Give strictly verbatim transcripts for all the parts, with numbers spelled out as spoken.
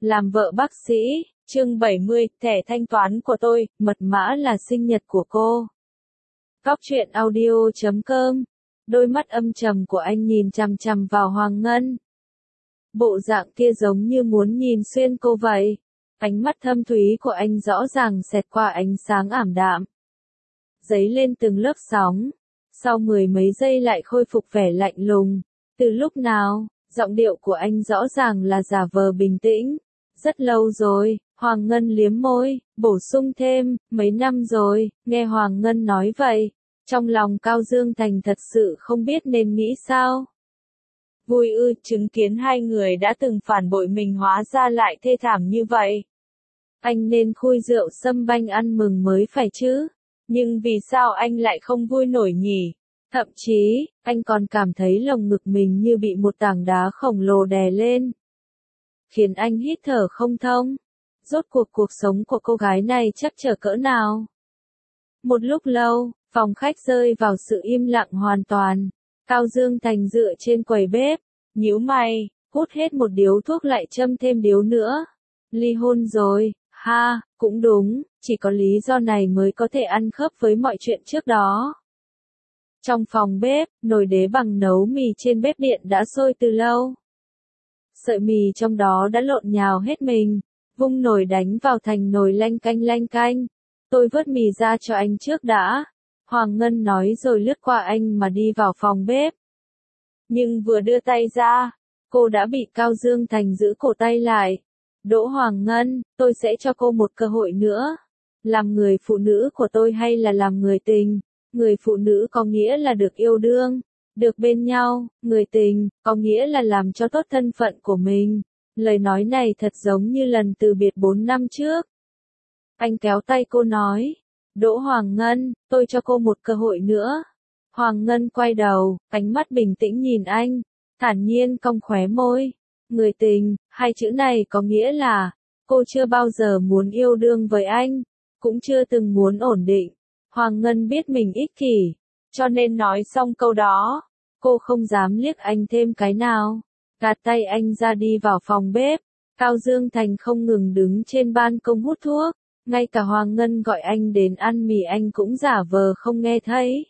Làm vợ bác sĩ, chương bảy mươi, thẻ thanh toán của tôi, mật mã là sinh nhật của cô. Góc truyện audio chấm com. Đôi mắt âm trầm của anh nhìn chằm chằm vào Hoàng Ngân. Bộ dạng kia giống như muốn nhìn xuyên cô vậy. Ánh mắt thâm thúy của anh rõ ràng xẹt qua ánh sáng ảm đạm. Dấy lên từng lớp sóng. Sau mười mấy giây lại khôi phục vẻ lạnh lùng. Từ lúc nào, giọng điệu của anh rõ ràng là giả vờ bình tĩnh. Rất lâu rồi, Hoàng Ngân liếm môi, bổ sung thêm, mấy năm rồi, nghe Hoàng Ngân nói vậy. Trong lòng Cao Dương Thành thật sự không biết nên nghĩ sao. Vui ư, chứng kiến hai người đã từng phản bội mình hóa ra lại thê thảm như vậy. Anh nên khui rượu sâm banh ăn mừng mới phải chứ. Nhưng vì sao anh lại không vui nổi nhỉ? Thậm chí, anh còn cảm thấy lồng ngực mình như bị một tảng đá khổng lồ đè lên. Khiến anh hít thở không thông. Rốt cuộc cuộc sống của cô gái này chắc trở cỡ nào? Một lúc lâu, phòng khách rơi vào sự im lặng hoàn toàn. Cao Dương Thành dựa trên quầy bếp, nhíu mày, hút hết một điếu thuốc lại châm thêm điếu nữa. Ly hôn rồi, ha, cũng đúng, chỉ có lý do này mới có thể ăn khớp với mọi chuyện trước đó. Trong phòng bếp, nồi đế bằng nấu mì trên bếp điện đã sôi từ lâu. Sợi mì trong đó đã lộn nhào hết mình, vung nồi đánh vào thành nồi lanh canh lanh canh. Tôi vớt mì ra cho anh trước đã. Hoàng Ngân nói rồi lướt qua anh mà đi vào phòng bếp. Nhưng vừa đưa tay ra, cô đã bị Cao Dương Thành giữ cổ tay lại. Đỗ Hoàng Ngân, tôi sẽ cho cô một cơ hội nữa. Làm người phụ nữ của tôi hay là làm người tình? Người phụ nữ có nghĩa là được yêu đương, được bên nhau, người tình, có nghĩa là làm cho tốt thân phận của mình. Lời nói này thật giống như lần từ biệt bốn năm trước. Anh kéo tay cô nói, Đỗ Hoàng Ngân, tôi cho cô một cơ hội nữa. Hoàng Ngân quay đầu, ánh mắt bình tĩnh nhìn anh, thản nhiên cong khóe môi. Người tình, hai chữ này có nghĩa là, cô chưa bao giờ muốn yêu đương với anh, cũng chưa từng muốn ổn định. Hoàng Ngân biết mình ích kỷ, cho nên nói xong câu đó, cô không dám liếc anh thêm cái nào. Gạt tay anh ra đi vào phòng bếp. Cao Dương Thành không ngừng đứng trên ban công hút thuốc, ngay cả Hoàng Ngân gọi anh đến ăn mì anh cũng giả vờ không nghe thấy.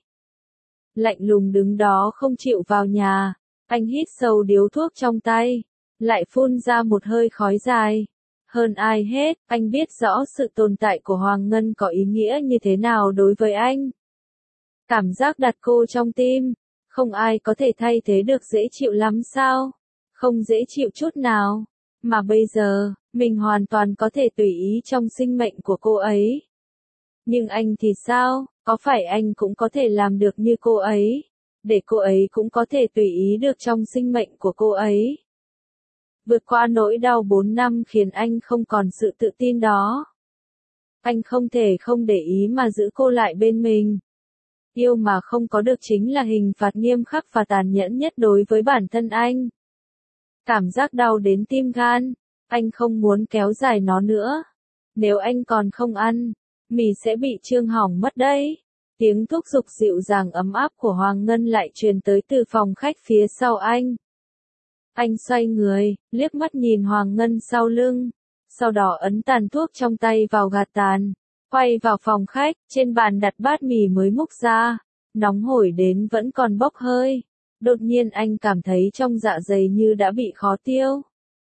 Lạnh lùng đứng đó không chịu vào nhà, anh hít sâu điếu thuốc trong tay, lại phun ra một hơi khói dài. Hơn ai hết, anh biết rõ sự tồn tại của Hoàng Ngân có ý nghĩa như thế nào đối với anh. Cảm giác đặt cô trong tim, không ai có thể thay thế được dễ chịu lắm sao? Không dễ chịu chút nào. Mà bây giờ, mình hoàn toàn có thể tùy ý trong sinh mệnh của cô ấy. Nhưng anh thì sao? Có phải anh cũng có thể làm được như cô ấy? Để cô ấy cũng có thể tùy ý được trong sinh mệnh của cô ấy. Vượt qua nỗi đau bốn năm khiến anh không còn sự tự tin đó. Anh không thể không để ý mà giữ cô lại bên mình. Yêu mà không có được chính là hình phạt nghiêm khắc và tàn nhẫn nhất đối với bản thân anh. Cảm giác đau đến tim gan, anh không muốn kéo dài nó nữa. Nếu anh còn không ăn, mì sẽ bị trương hỏng mất đấy. Tiếng thúc giục dịu dàng ấm áp của Hoàng Ngân lại truyền tới từ phòng khách phía sau anh. Anh xoay người, liếc mắt nhìn Hoàng Ngân sau lưng, sau đó ấn tàn thuốc trong tay vào gạt tàn, quay vào phòng khách, trên bàn đặt bát mì mới múc ra, nóng hổi đến vẫn còn bốc hơi. Đột nhiên anh cảm thấy trong dạ dày như đã bị khó tiêu.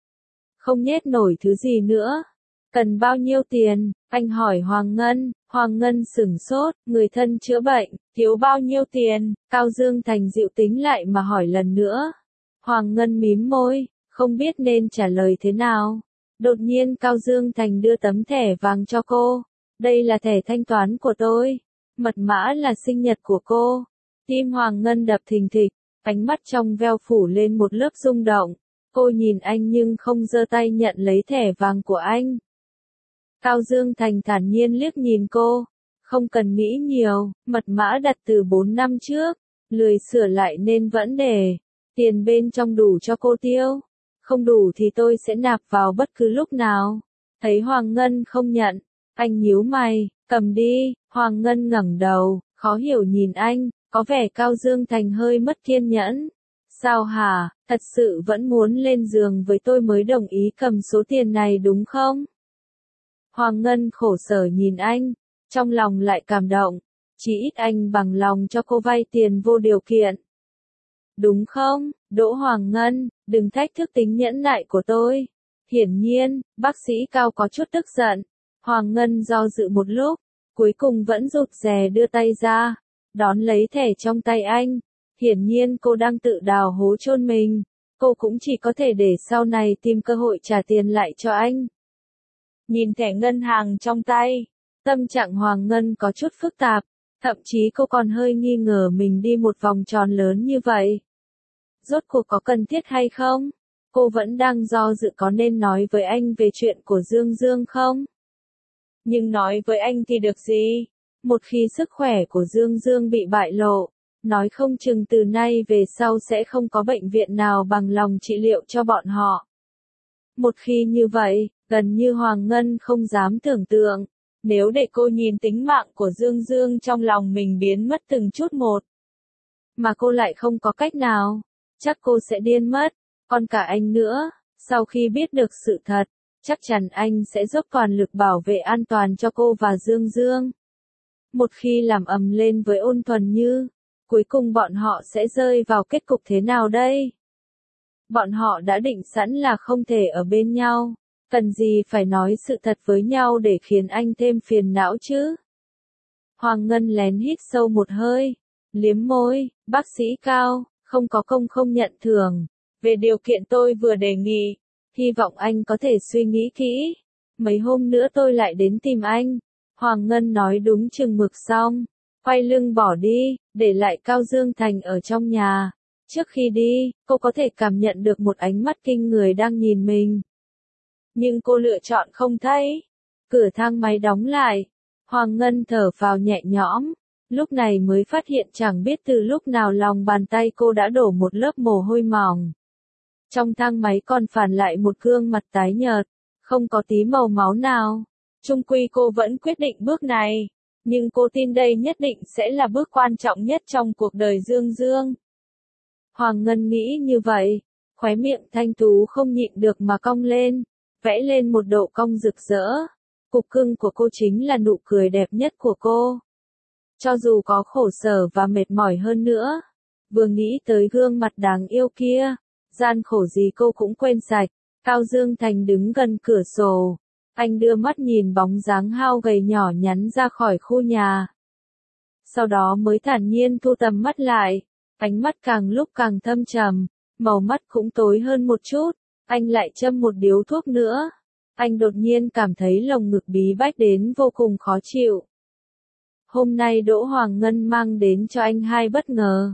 Không nhét nổi thứ gì nữa. Cần bao nhiêu tiền? Anh hỏi Hoàng Ngân. Hoàng Ngân sửng sốt, người thân chữa bệnh, thiếu bao nhiêu tiền? Cao Dương Thành dịu tính lại mà hỏi lần nữa. Hoàng Ngân mím môi, không biết nên trả lời thế nào. Đột nhiên Cao Dương Thành đưa tấm thẻ vàng cho cô. Đây là thẻ thanh toán của tôi. Mật mã là sinh nhật của cô. Tim Hoàng Ngân đập thình thịch, ánh mắt trong veo phủ lên một lớp rung động. Cô nhìn anh nhưng không giơ tay nhận lấy thẻ vàng của anh. Cao Dương Thành thản nhiên liếc nhìn cô. Không cần nghĩ nhiều, mật mã đặt từ bốn năm trước. Lười sửa lại nên vẫn để. Tiền bên trong đủ cho cô tiêu. Không đủ thì tôi sẽ nạp vào bất cứ lúc nào. Thấy Hoàng Ngân không nhận, anh nhíu mày, cầm đi. Hoàng Ngân ngẩng đầu, khó hiểu nhìn anh, có vẻ Cao Dương Thành hơi mất kiên nhẫn. Sao hả, thật sự vẫn muốn lên giường với tôi mới đồng ý cầm số tiền này đúng không? Hoàng Ngân khổ sở nhìn anh, trong lòng lại cảm động, chỉ ít anh bằng lòng cho cô vay tiền vô điều kiện. Đúng không, Đỗ Hoàng Ngân, đừng thách thức tính nhẫn nại của tôi. Hiển nhiên, bác sĩ Cao có chút tức giận. Hoàng Ngân do dự một lúc, cuối cùng vẫn rụt rè đưa tay ra, đón lấy thẻ trong tay anh. Hiển nhiên cô đang tự đào hố chôn mình, cô cũng chỉ có thể để sau này tìm cơ hội trả tiền lại cho anh. Nhìn thẻ ngân hàng trong tay, tâm trạng Hoàng Ngân có chút phức tạp, thậm chí cô còn hơi nghi ngờ mình đi một vòng tròn lớn như vậy. Rốt cuộc có cần thiết hay không? Cô vẫn đang do dự có nên nói với anh về chuyện của Dương Dương không? Nhưng nói với anh thì được gì? Một khi sức khỏe của Dương Dương bị bại lộ, nói không chừng từ nay về sau sẽ không có bệnh viện nào bằng lòng trị liệu cho bọn họ. Một khi như vậy, gần như Hoàng Ngân không dám tưởng tượng, nếu để cô nhìn tính mạng của Dương Dương trong lòng mình biến mất từng chút một. Mà cô lại không có cách nào, chắc cô sẽ điên mất, còn cả anh nữa, sau khi biết được sự thật, chắc chắn anh sẽ dốc toàn lực bảo vệ an toàn cho cô và Dương Dương. Một khi làm ầm lên với Ôn Thuần Như, cuối cùng bọn họ sẽ rơi vào kết cục thế nào đây? Bọn họ đã định sẵn là không thể ở bên nhau, cần gì phải nói sự thật với nhau để khiến anh thêm phiền não chứ? Hoàng Ngân lén hít sâu một hơi, liếm môi, bác sĩ Cao, không có công không nhận thưởng. Về điều kiện tôi vừa đề nghị, hy vọng anh có thể suy nghĩ kỹ. Mấy hôm nữa tôi lại đến tìm anh. Hoàng Ngân nói đúng chừng mực xong, quay lưng bỏ đi, để lại Cao Dương Thành ở trong nhà. Trước khi đi, cô có thể cảm nhận được một ánh mắt kinh người đang nhìn mình. Nhưng cô lựa chọn không thấy. Cửa thang máy đóng lại. Hoàng Ngân thở phào nhẹ nhõm. Lúc này mới phát hiện chẳng biết từ lúc nào lòng bàn tay cô đã đổ một lớp mồ hôi mỏng. Trong thang máy còn phản lại một gương mặt tái nhợt, không có tí màu máu nào. Chung quy cô vẫn quyết định bước này, nhưng cô tin đây nhất định sẽ là bước quan trọng nhất trong cuộc đời Dương Dương. Hoàng Ngân nghĩ như vậy, khóe miệng thanh tú không nhịn được mà cong lên, vẽ lên một độ cong rực rỡ. Cục cưng của cô chính là nụ cười đẹp nhất của cô. Cho dù có khổ sở và mệt mỏi hơn nữa, vừa nghĩ tới gương mặt đáng yêu kia, gian khổ gì cô cũng quên sạch. Cao Dương Thành đứng gần cửa sổ, anh đưa mắt nhìn bóng dáng hao gầy nhỏ nhắn ra khỏi khu nhà. Sau đó mới thản nhiên thu tầm mắt lại, ánh mắt càng lúc càng thâm trầm, màu mắt cũng tối hơn một chút, anh lại châm một điếu thuốc nữa. Anh đột nhiên cảm thấy lồng ngực bí bách đến vô cùng khó chịu. Hôm nay Đỗ Hoàng Ngân mang đến cho anh hai bất ngờ.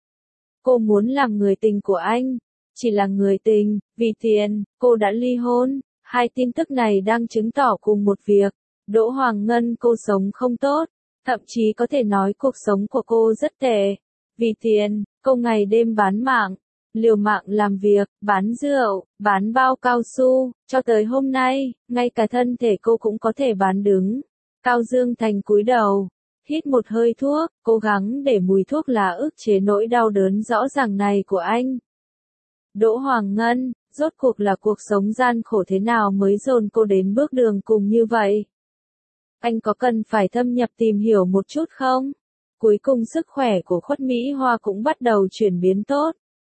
Cô muốn làm người tình của anh, chỉ là người tình, vì tiền, cô đã ly hôn. Hai tin tức này đang chứng tỏ cùng một việc. Đỗ Hoàng Ngân cô sống không tốt, thậm chí có thể nói cuộc sống của cô rất tệ. Vì tiền, cô ngày đêm bán mạng, liều mạng làm việc, bán rượu, bán bao cao su, cho tới hôm nay, ngay cả thân thể cô cũng có thể bán đứng. Cao Dương Thành cúi đầu, hít một hơi thuốc, cố gắng để mùi thuốc lá ức chế nỗi đau đớn rõ ràng này của anh. Đỗ Hoàng Ngân, rốt cuộc là cuộc sống gian khổ thế nào mới dồn cô đến bước đường cùng như vậy? Anh có cần phải thâm nhập tìm hiểu một chút không? Cuối cùng sức khỏe của Khuất Mỹ Hoa cũng bắt đầu chuyển biến tốt.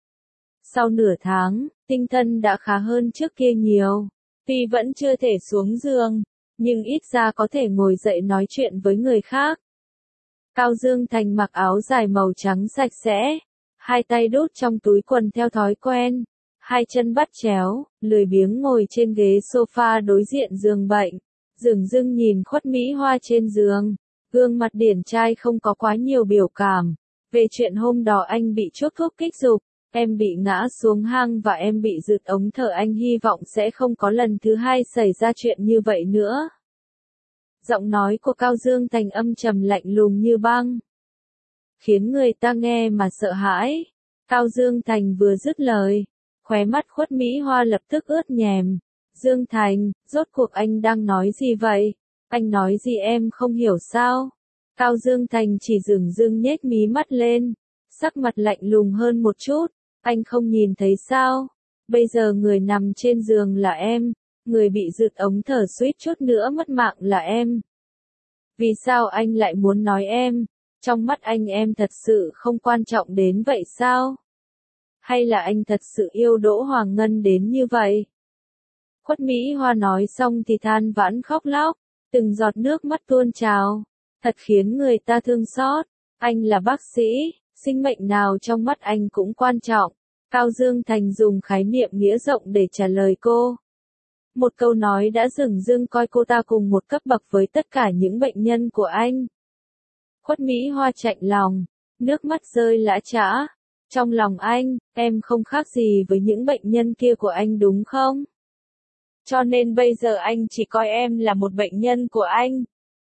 Sau nửa tháng, tinh thần đã khá hơn trước kia nhiều. Tuy vẫn chưa thể xuống giường, nhưng ít ra có thể ngồi dậy nói chuyện với người khác. Cao Dương Thành mặc áo dài màu trắng sạch sẽ, hai tay đút trong túi quần theo thói quen, hai chân bắt chéo, lười biếng ngồi trên ghế sofa đối diện giường bệnh, dửng dưng nhìn Khuất Mỹ Hoa trên giường, gương mặt điển trai không có quá nhiều biểu cảm. Về chuyện hôm đó anh bị chuốc thuốc kích dục, em bị ngã xuống hang và em bị rượt ống thở, anh hy vọng sẽ không có lần thứ hai xảy ra chuyện như vậy nữa. Giọng nói của Cao Dương Thành âm trầm lạnh lùng như băng, khiến người ta nghe mà sợ hãi. Cao Dương Thành vừa dứt lời, khóe mắt Khuất Mỹ Hoa lập tức ướt nhèm. Dương Thành, rốt cuộc anh đang nói gì vậy? Anh nói gì em không hiểu sao? Cao Dương Thành chỉ dửng dưng nhếch mí mắt lên, sắc mặt lạnh lùng hơn một chút. Anh không nhìn thấy sao? Bây giờ người nằm trên giường là em, người bị rượt ống thở suýt chút nữa mất mạng là em. Vì sao anh lại muốn nói em? Trong mắt anh em thật sự không quan trọng đến vậy sao? Hay là anh thật sự yêu Đỗ Hoàng Ngân đến như vậy? Khuất Mỹ Hoa nói xong thì than vãn khóc lóc, từng giọt nước mắt tuôn trào, thật khiến người ta thương xót. Anh là bác sĩ, sinh mệnh nào trong mắt anh cũng quan trọng. Cao Dương Thành dùng khái niệm nghĩa rộng để trả lời cô. Một câu nói đã dửng dưng coi cô ta cùng một cấp bậc với tất cả những bệnh nhân của anh. Khuất Mỹ Hoa chạnh lòng, nước mắt rơi lã chã. Trong lòng anh, em không khác gì với những bệnh nhân kia của anh đúng không? Cho nên bây giờ anh chỉ coi em là một bệnh nhân của anh.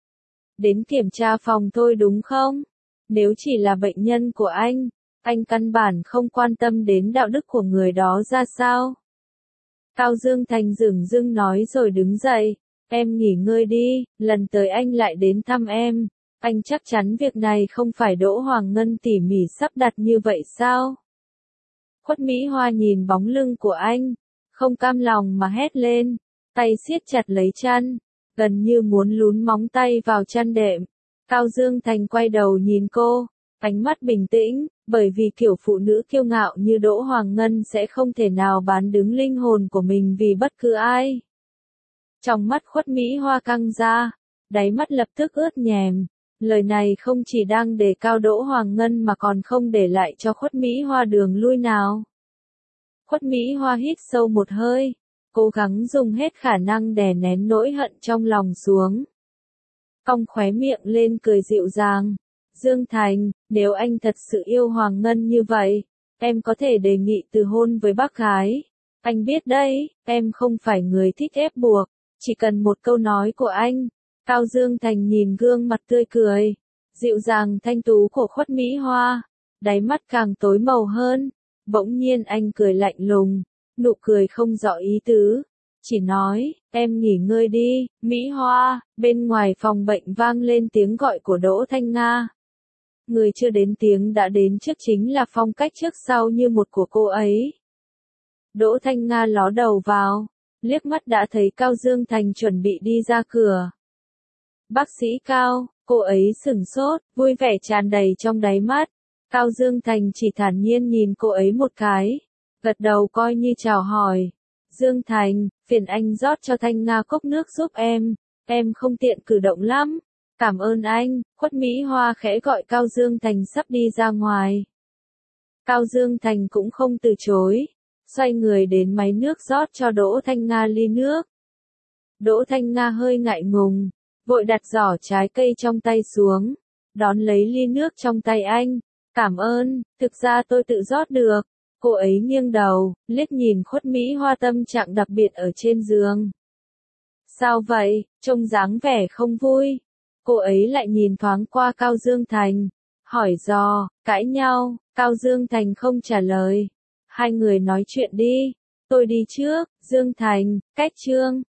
Đến kiểm tra phòng thôi đúng không? Nếu chỉ là bệnh nhân của anh, anh căn bản không quan tâm đến đạo đức của người đó ra sao? Cao Dương Thành dửng dưng nói rồi đứng dậy, em nghỉ ngơi đi, lần tới anh lại đến thăm em. Anh chắc chắn việc này không phải Đỗ Hoàng Ngân tỉ mỉ sắp đặt như vậy sao? Khuất Mỹ Hoa nhìn bóng lưng của anh, không cam lòng mà hét lên, tay siết chặt lấy chăn, gần như muốn lún móng tay vào chăn đệm. Cao Dương Thành quay đầu nhìn cô, ánh mắt bình tĩnh, bởi vì kiểu phụ nữ kiêu ngạo như Đỗ Hoàng Ngân sẽ không thể nào bán đứng linh hồn của mình vì bất cứ ai. Trong mắt Khuất Mỹ Hoa căng ra, đáy mắt lập tức ướt nhèm. Lời này không chỉ đang đề cao Đỗ Hoàng Ngân mà còn không để lại cho Khuất Mỹ Hoa đường lui nào. Khuất Mỹ Hoa hít sâu một hơi, cố gắng dùng hết khả năng đè nén nỗi hận trong lòng xuống. Cong khóe miệng lên cười dịu dàng. Dương Thành, nếu anh thật sự yêu Hoàng Ngân như vậy, em có thể đề nghị từ hôn với bác gái. Anh biết đấy, em không phải người thích ép buộc, chỉ cần một câu nói của anh. Cao Dương Thành nhìn gương mặt tươi cười, dịu dàng thanh tú của Khuất Mỹ Hoa, đáy mắt càng tối màu hơn. Bỗng nhiên anh cười lạnh lùng, nụ cười không rõ ý tứ, chỉ nói, em nghỉ ngơi đi, Mỹ Hoa. Bên ngoài phòng bệnh vang lên tiếng gọi của Đỗ Thanh Nga. Người chưa đến tiếng đã đến trước chính là phong cách trước sau như một của cô ấy. Đỗ Thanh Nga ló đầu vào, liếc mắt đã thấy Cao Dương Thành chuẩn bị đi ra cửa. Bác sĩ Cao, cô ấy sửng sốt, vui vẻ tràn đầy trong đáy mắt. Cao Dương Thành chỉ thản nhiên nhìn cô ấy một cái, gật đầu coi như chào hỏi. Dương Thành, phiền anh rót cho Thanh Nga cốc nước giúp em, em không tiện cử động lắm. Cảm ơn anh. Khuất Mỹ Hoa khẽ gọi Cao Dương Thành sắp đi ra ngoài. Cao Dương Thành cũng không từ chối, xoay người đến máy nước rót cho Đỗ Thanh Nga ly nước. Đỗ Thanh Nga hơi ngại ngùng, vội đặt giỏ trái cây trong tay xuống, đón lấy ly nước trong tay anh. Cảm ơn, thực ra tôi tự rót được. Cô ấy nghiêng đầu, liếc nhìn Khuất Mỹ Hoa tâm trạng đặc biệt ở trên giường. Sao vậy, trông dáng vẻ không vui. Cô ấy lại nhìn thoáng qua Cao Dương Thành, hỏi dò, cãi nhau. Cao Dương Thành không trả lời. Hai người nói chuyện đi, tôi đi trước. Dương Thành, cách chương.